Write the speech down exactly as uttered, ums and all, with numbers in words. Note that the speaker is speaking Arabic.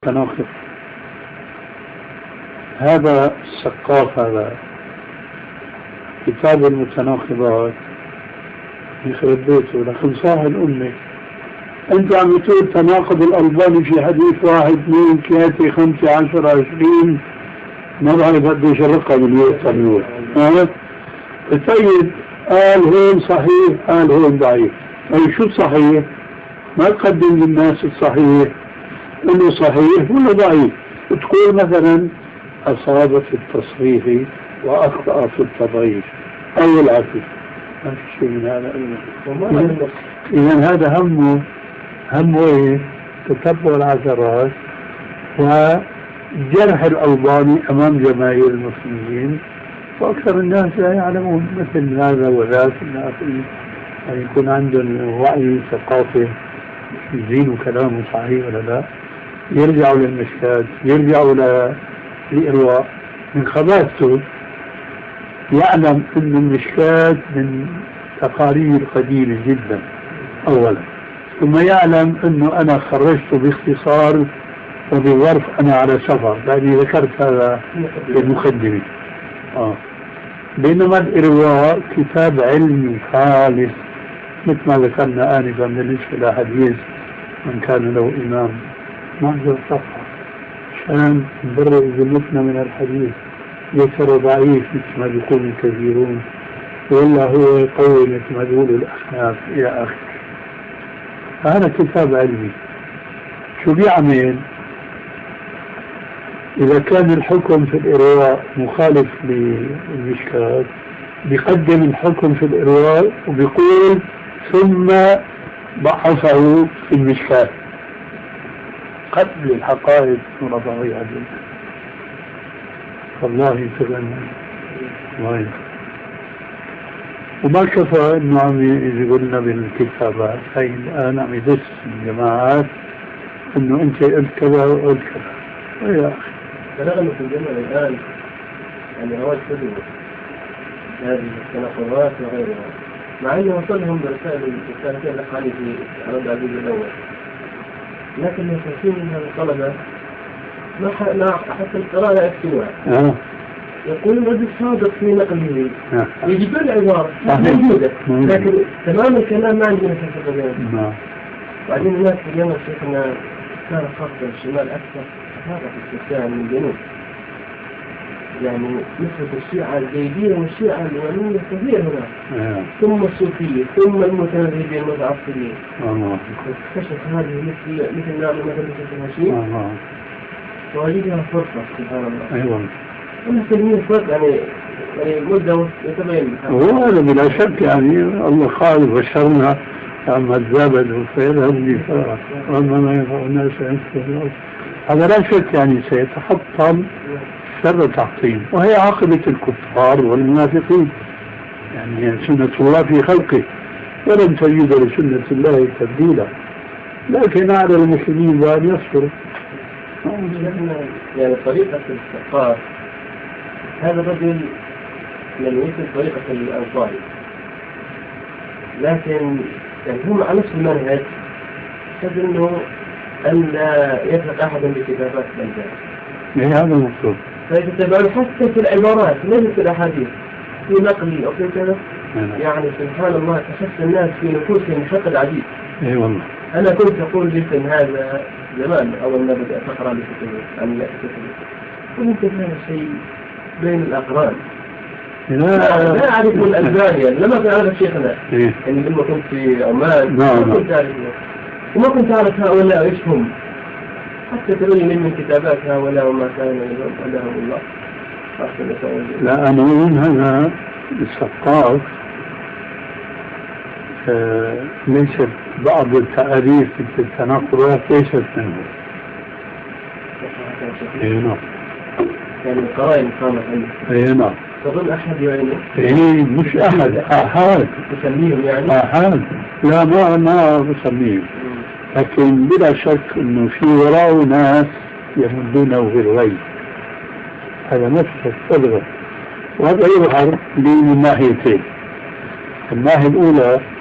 تناقض. هذا السقاف، هذا كتاب المتناقضات، يخرب بيته لخلصاها الأمة. أنت عم تقول تناقض الألباني في حديث واحد اثنين ثلاثة خمسة عشرة عشرين، ما بعرف قديش الرقم اللي يوصل. السيد قال هون صحيح، قال هون ضعيف. أي شو صحيح؟ ما تقدم للناس الصحيح، إنه صحيح ولا ضعيف. تقول مثلا أصاب في التصحيح وأخطأ في التضعيف أو العكس، ما في شيء من هذا. إذا هذا همه همه إيه؟ تتبع العثرات وجرح الألباني أمام جماهير المسلمين، وأكثر الناس لا يعلمون مثل هذا وذاك. الناس يكون عندهم وعي ثقافة يزينوا كلامه صحيح ولا لا، يرجعوا للمشكات، يرجعوا للإرواء. من خباثته يعلم أن المشكات من تقارير قديمة جدا أولا، ثم يعلم أنه أنا خرجته باختصار وبظرف أنا على سفر، لأني ذكرت هذا المقدمة. آه. بينما الإرواء كتاب علمي خالص مثل ما ذكرنا آنفا بالنسبة لحديث من كان له إمام محضر صفحة عشان نبرر ذمتنا من الحديث، ليس ضعيف مثل ما يقول الكثيرون، ولا هو قوي مثل ما يقول الأحناف إلى آخره. فهذا كتاب علمي. شو بيعمل؟ إذا كان الحكم في الإرواء مخالف للمشكات بيقدم الحكم في الإرواء وبيقول ثم ضعفه في المشكات قبل الحقائق ونظرية جدا. والله تغنى الله. وما كفى انه عم يقولنا بالكتابات، هي الان عم يدس الجماعات انه انت قلت كذا وقلت كذا. يا اخي بلغنا في الجمع الان يعني رواج كذب هذه التناقضات وغيرها، مع انه وصلهم برسائل الرسالتين الاخواني في عرض عبد الاول، لكن الكثير من الطلبه ما حتى القراءه لا يكتبوها. آه. يقولون رجل صادق في نقله، يجيبون العبارة موجودة لكن تمام الكلام ما عندنا في الغير. بعدين الناس في اليمن شيخنا كان خاصة الشمال أكثر، هذا في الشيعة من الجنوب، يعني نسبة الشيعة الجيدين والشيعة اليمنية كثير هناك، ثم الصوفية ثم المتنبهين المتعصبين. اكتشف هذه مثل مثل نعم مثل الهشيم ووجدها فرصة سبحان الله. أيوة. ونحن فرق يعني يعني مدة يتبين. وهذا بلا شك يعني الله قال بشرنا عما الزبد فيذهب لفاء وما ما ينفع الناس ينفع. هذا لا شك يعني سيتحطم شر تحطيم، وهي عاقبة الكفار والمنافقين. يعني سنة الله في خلقه ولن تجد لسنة الله تبديلا، لكن على المسلمين بأن يصبروا. يعني طريقة الثقافة هذا الرجل من يمثل طريقة الأنصاري، لكن يعني هم على نفس المنهج، حيث أنه أن لا يثق أحدا بكتابات الأنجاز. إيه هذا المقصود. فيتتبعون حتى في العبارات ليس في الأحاديث، في نقل أو في كذا. يعني سبحان الله تحس الناس في نفوسهم حقد عجيب. إيه والله. أنا كنت أقول لسن هذا زمان أول ما بدأت أقرأ لكتبه عن كتبه، وممكن هذا الشيء بين الأقران. لا لا أعرف الألبانيا لما كنت أعرف شيخنا إيه؟ يعني لما كنت في عمان ما كنت أعرف وما كنت أعرف هؤلاء إيش هم، حتى تبني من كتابات هؤلاء وما كان لهم الله. لا أنا أقول هذا الثقاف آه ليست بعض التعريف في التناقضات ليست منه. إيه نعم. يعني القرائن قامت عنه. إيه نعم. تظن أحد يعني؟ إيه مش أحد، أحد. تسميهم يعني؟ أحد. لا ما ما بسميهم. لكن بلا شك إنه في وراء ناس يمدونه بالغيب. هذا نفس الصدق. وهذا يظهر من ناحيتين. الناحية الأولى